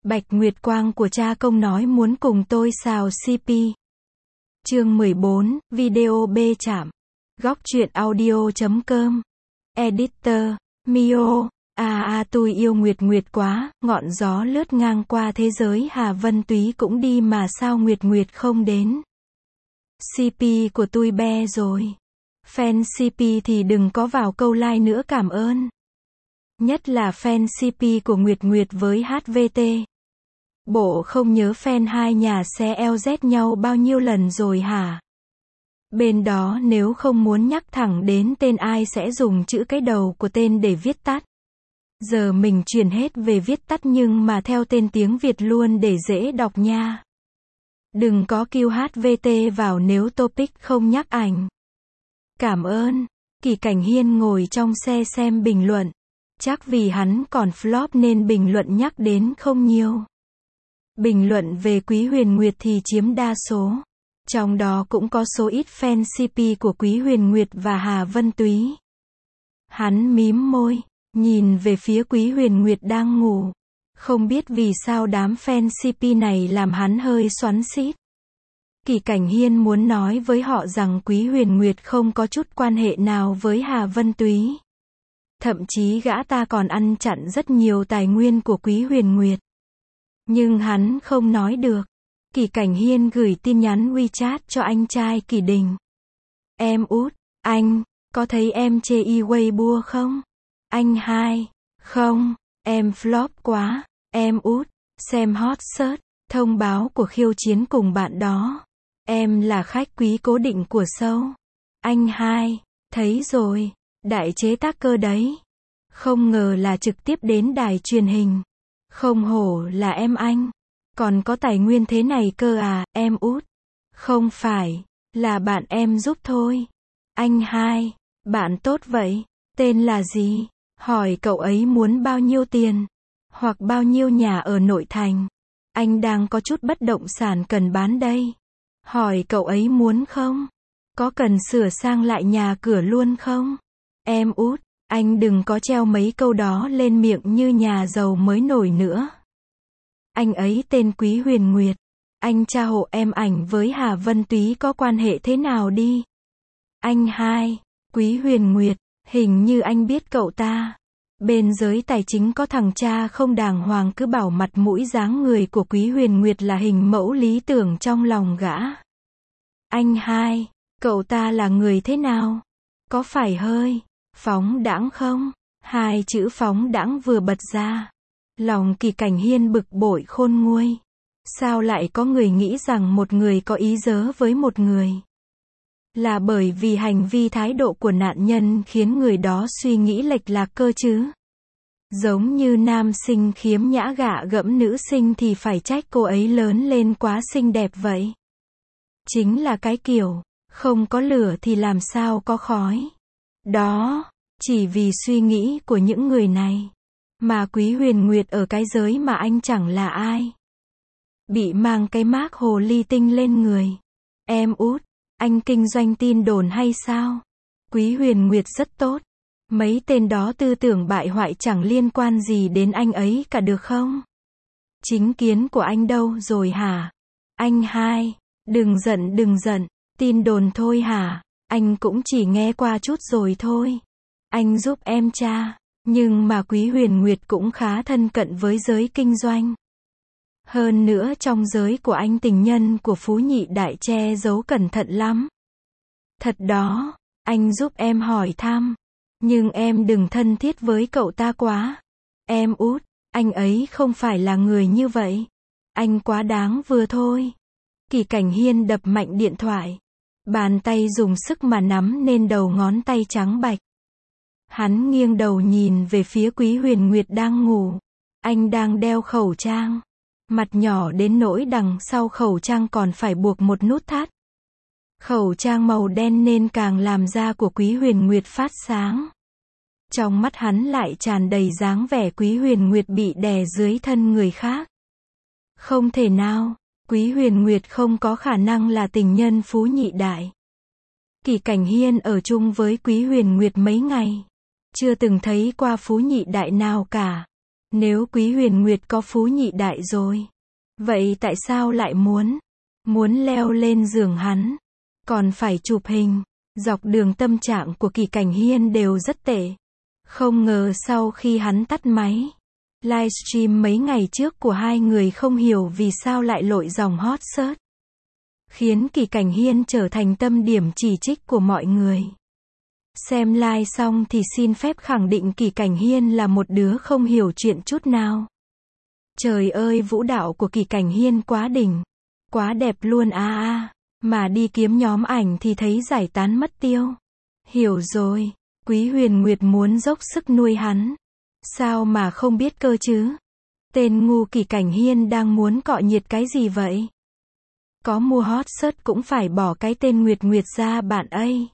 Bạch Nguyệt Quang của cha công nói muốn cùng tôi xào CP. Chương 14, video B chạm. Góc truyện audio.com. Editor, Mio. Tôi yêu Nguyệt Nguyệt quá, ngọn gió lướt ngang qua thế giới Hà Vân Túy cũng đi mà sao Nguyệt Nguyệt không đến. CP của tôi be rồi. Fan CP thì đừng có vào câu like nữa cảm ơn. Nhất là fan CP của Nguyệt Nguyệt với HVT. Bộ không nhớ fan hai nhà xe LZ nhau bao nhiêu lần rồi hả? Bên đó nếu không muốn nhắc thẳng đến tên ai sẽ dùng chữ cái đầu của tên để viết tắt. Giờ mình chuyển hết về viết tắt nhưng mà theo tên tiếng Việt luôn để dễ đọc nha. Đừng có kêu HVT vào nếu topic không nhắc ảnh. Cảm ơn. Kỳ Cảnh Hiên ngồi trong xe xem bình luận. Chắc vì hắn còn flop nên bình luận nhắc đến không nhiều. Bình luận về Quý Huyền Nguyệt thì chiếm đa số. Trong đó cũng có số ít fan CP của Quý Huyền Nguyệt và Hà Vân Túy. Hắn mím môi, nhìn về phía Quý Huyền Nguyệt đang ngủ. Không biết vì sao đám fan CP này làm hắn hơi xoắn xít. Kỳ Cảnh Hiên muốn nói với họ rằng Quý Huyền Nguyệt không có chút quan hệ nào với Hà Vân Túy. Thậm chí gã ta còn ăn chặn rất nhiều tài nguyên của Quý Huyền Nguyệt. Nhưng hắn không nói được. Kỳ Cảnh Hiên gửi tin nhắn WeChat cho anh trai Kỳ Đình. Em út, anh, có thấy em chê Weibo không? Anh hai, không, em flop quá, em út, xem hot search, thông báo của khiêu chiến cùng bạn đó. Em là khách quý cố định của show. Anh hai, thấy rồi, đại chế tác cơ đấy. Không ngờ là trực tiếp đến đài truyền hình. Không hổ là em anh. Còn có tài nguyên thế này cơ à, em út. Không phải, là bạn em giúp thôi. Anh hai, bạn tốt vậy, tên là gì? Hỏi cậu ấy muốn bao nhiêu tiền? Hoặc bao nhiêu nhà ở nội thành? Anh đang có chút bất động sản cần bán đây. Hỏi cậu ấy muốn không? Có cần sửa sang lại nhà cửa luôn không? Em út, anh đừng có treo mấy câu đó lên miệng như nhà giàu mới nổi nữa. Anh ấy tên Quý Huyền Nguyệt. Anh tra hộ em ảnh với Hà Vân Túy có quan hệ thế nào đi. Anh hai, Quý Huyền Nguyệt, hình như anh biết cậu ta. Bên giới tài chính có thằng cha không đàng hoàng cứ bảo mặt mũi dáng người của Quý Huyền Nguyệt là hình mẫu lý tưởng trong lòng gã. Anh hai, cậu ta là người thế nào? Có phải hơi phóng đãng không? Hai chữ phóng đãng vừa bật ra. Lòng Kỳ Cảnh Hiên bực bội khôn nguôi. Sao lại có người nghĩ rằng một người có ý dớ với một người? Là bởi vì hành vi thái độ của nạn nhân khiến người đó suy nghĩ lệch lạc cơ chứ? Giống như nam sinh khiếm nhã gạ gẫm nữ sinh thì phải trách cô ấy lớn lên quá xinh đẹp vậy. Chính là cái kiểu, không có lửa thì làm sao có khói. Đó, chỉ vì suy nghĩ của những người này. Mà Quý Huyền Nguyệt ở cái giới mà anh chẳng là ai. Bị mang cái mác hồ ly tinh lên người. Em út, anh kinh doanh tin đồn hay sao? Quý Huyền Nguyệt rất tốt. Mấy tên đó tư tưởng bại hoại chẳng liên quan gì đến anh ấy cả được không? Chính kiến của anh đâu rồi hả? Anh hai, đừng giận, tin đồn thôi hả? Anh cũng chỉ nghe qua chút rồi thôi. Anh giúp em tra. Nhưng mà Quý Huyền Nguyệt cũng khá thân cận với giới kinh doanh. Hơn nữa trong giới của anh tình nhân của Phú Nhị Đại che giấu cẩn thận lắm. Thật đó, anh giúp em hỏi thăm. Nhưng em đừng thân thiết với cậu ta quá. Em út, anh ấy không phải là người như vậy. Anh quá đáng vừa thôi. Kỳ Cảnh Hiên đập mạnh điện thoại. Bàn tay dùng sức mà nắm nên đầu ngón tay trắng bạch. Hắn nghiêng đầu nhìn về phía Quý Huyền Nguyệt đang ngủ. Anh đang đeo khẩu trang. Mặt nhỏ đến nỗi đằng sau khẩu trang còn phải buộc một nút thắt. Khẩu trang màu đen nên càng làm da của Quý Huyền Nguyệt phát sáng. Trong mắt hắn lại tràn đầy dáng vẻ Quý Huyền Nguyệt bị đè dưới thân người khác. Không thể nào, Quý Huyền Nguyệt không có khả năng là tình nhân Phú Nhị Đại. Kỳ Cảnh Hiên ở chung với Quý Huyền Nguyệt mấy ngày. Chưa từng thấy qua Phú Nhị Đại nào cả. Nếu Quý Huyền Nguyệt có phú nhị đại rồi, vậy tại sao lại muốn leo lên giường hắn, còn phải chụp hình? Dọc đường tâm trạng của Kỳ Cảnh Hiên đều rất tệ. Không ngờ sau khi hắn tắt máy livestream mấy ngày trước của hai người không hiểu vì sao lại lội dòng hot search, khiến Kỳ Cảnh Hiên trở thành tâm điểm chỉ trích của mọi người. Xem live xong thì xin phép khẳng định Kỳ Cảnh Hiên là một đứa không hiểu chuyện chút nào. Trời ơi, vũ đạo của Kỳ Cảnh Hiên quá đỉnh, quá đẹp luôn mà đi kiếm nhóm ảnh thì thấy giải tán mất tiêu. Hiểu rồi, Quý Huyền Nguyệt muốn dốc sức nuôi hắn, sao mà không biết cơ chứ? Tên ngu Kỳ Cảnh Hiên đang muốn cọ nhiệt cái gì vậy? Có mua hot search cũng phải bỏ cái tên Nguyệt Nguyệt ra bạn ơi.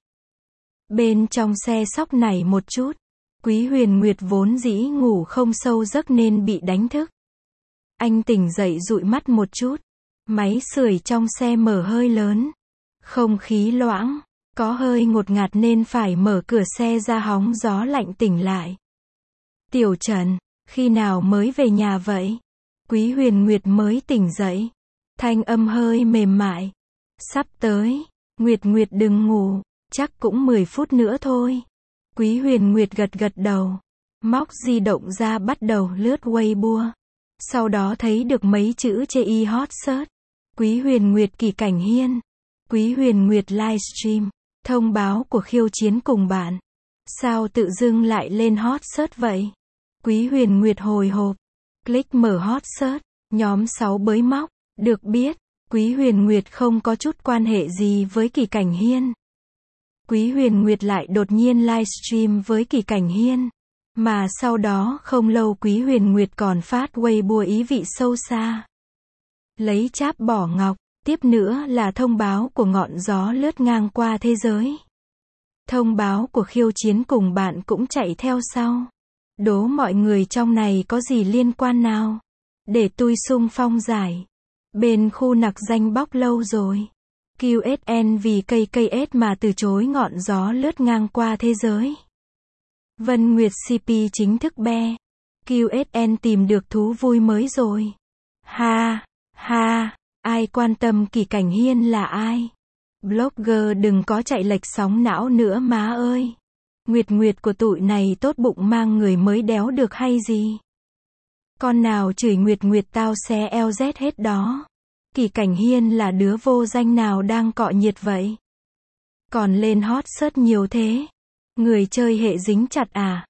Bên trong xe sóc nảy một chút, Quý Huyền Nguyệt vốn dĩ ngủ không sâu giấc nên bị đánh thức. Anh tỉnh dậy dụi mắt một chút, máy sưởi trong xe mở hơi lớn, không khí loãng, có hơi ngột ngạt nên phải mở cửa xe ra hóng gió lạnh tỉnh lại. Tiểu Trần, khi nào mới về nhà vậy? Quý Huyền Nguyệt mới tỉnh dậy, thanh âm hơi mềm mại. Sắp tới, Nguyệt Nguyệt đừng ngủ, chắc cũng 10 phút nữa thôi. Quý Huyền Nguyệt gật đầu, móc di động ra bắt đầu lướt Weibo. Sau đó thấy được mấy chữ chê hot search. Quý Huyền Nguyệt Kỳ Cảnh Hiên. Quý Huyền Nguyệt livestream. Thông báo của khiêu chiến cùng bạn. Sao tự dưng lại lên hot search vậy? Quý Huyền Nguyệt hồi hộp. Click mở hot search. Nhóm 6 bới móc. Được biết, Quý Huyền Nguyệt không có chút quan hệ gì với Kỳ Cảnh Hiên. Quý Huyền Nguyệt lại đột nhiên livestream với Kỳ Cảnh Hiên. Mà sau đó không lâu Quý Huyền Nguyệt còn phát Weibo ý vị sâu xa. Lấy cháp bỏ ngọc, tiếp nữa là thông báo của ngọn gió lướt ngang qua thế giới. Thông báo của khiêu chiến cùng bạn cũng chạy theo sau. Đố mọi người trong này có gì liên quan nào? Để tôi xung phong giải. Bên khu nặc danh bóc lâu rồi. QSN vì KKS mà từ chối ngọn gió lướt ngang qua thế giới. Vân Nguyệt CP chính thức be. QSN tìm được thú vui mới rồi. Ha, ai quan tâm Kỳ Cảnh Hiên là ai? Blogger đừng có chạy lệch sóng não nữa má ơi. Nguyệt Nguyệt của tụi này tốt bụng mang người mới đéo được hay gì? Con nào chửi Nguyệt Nguyệt tao xé LZ hết đó. Kỳ Cảnh Hiên là đứa vô danh nào đang cọ nhiệt vậy? Còn lên hot search nhiều thế. Người chơi hệ dính chặt à?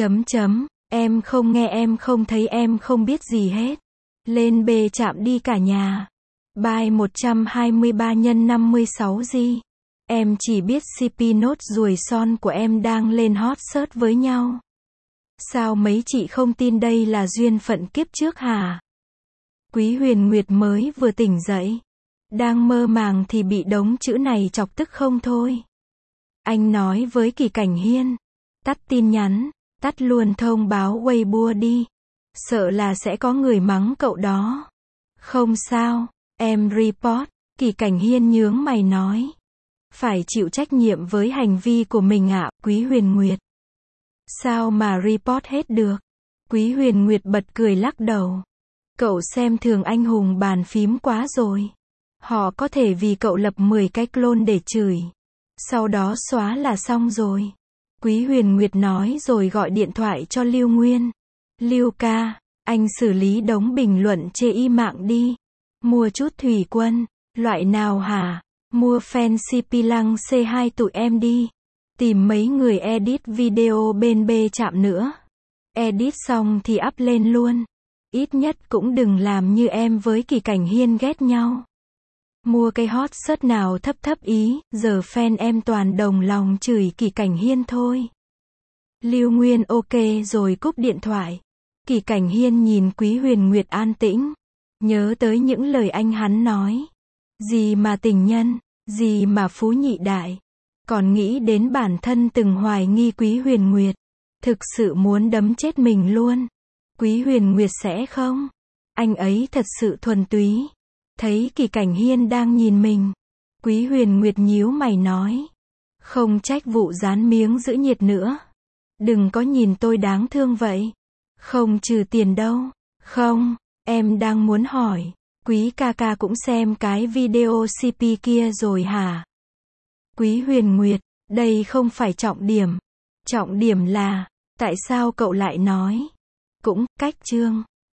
Em không nghe, em không thấy, em không biết gì hết. Lên B chạm đi cả nhà. Bài 123 x 56 gì? Em chỉ biết CP nốt ruồi son của em đang lên hot search với nhau. Sao mấy chị không tin đây là duyên phận kiếp trước hả? Quý Huyền Nguyệt mới vừa tỉnh dậy. Đang mơ màng thì bị đống chữ này chọc tức không thôi. Anh nói với Kỳ Cảnh Hiên. Tắt tin nhắn, tắt luôn thông báo Weibo đi. Sợ là sẽ có người mắng cậu đó. Không sao, em report. Kỳ Cảnh Hiên nhướng mày nói. Phải chịu trách nhiệm với hành vi của mình ạ, Quý Huyền Nguyệt. Sao mà report hết được? Quý Huyền Nguyệt bật cười lắc đầu. Cậu xem thường anh hùng bàn phím quá rồi. Họ có thể vì cậu lập 10 cái clone để chửi. Sau đó xóa là xong rồi. Quý Huyền Nguyệt nói rồi gọi điện thoại cho Lưu Nguyên. Lưu ca, anh xử lý đống bình luận chê mạng đi. Mua chút thủy quân. Loại nào hả? Mua fan CP Lăng C2 tụi em đi. Tìm mấy người edit video bên B chạm nữa. Edit xong thì up lên luôn. Ít nhất cũng đừng làm như em với Kỳ Cảnh Hiên ghét nhau. Mua cái hot search nào thấp ý, giờ fan em toàn đồng lòng chửi Kỳ Cảnh Hiên thôi. Lưu Nguyên ok rồi cúp điện thoại. Kỳ Cảnh Hiên nhìn Quý Huyền Nguyệt an tĩnh. Nhớ tới những lời anh hắn nói. Gì mà tình nhân, gì mà phú nhị đại. Còn nghĩ đến bản thân từng hoài nghi Quý Huyền Nguyệt. Thực sự muốn đấm chết mình luôn. Quý Huyền Nguyệt sẽ không. Anh ấy thật sự thuần túy. Thấy Kỳ Cảnh Hiên đang nhìn mình. Quý Huyền Nguyệt nhíu mày nói. Không trách vụ dán miếng giữ nhiệt nữa. Đừng có nhìn tôi đáng thương vậy. Không trừ tiền đâu. Không, em đang muốn hỏi, Quý ca ca cũng xem cái video CP kia rồi hả? Quý Huyền Nguyệt, đây không phải trọng điểm. Trọng điểm là, tại sao cậu lại nói? Cũng, cách chương.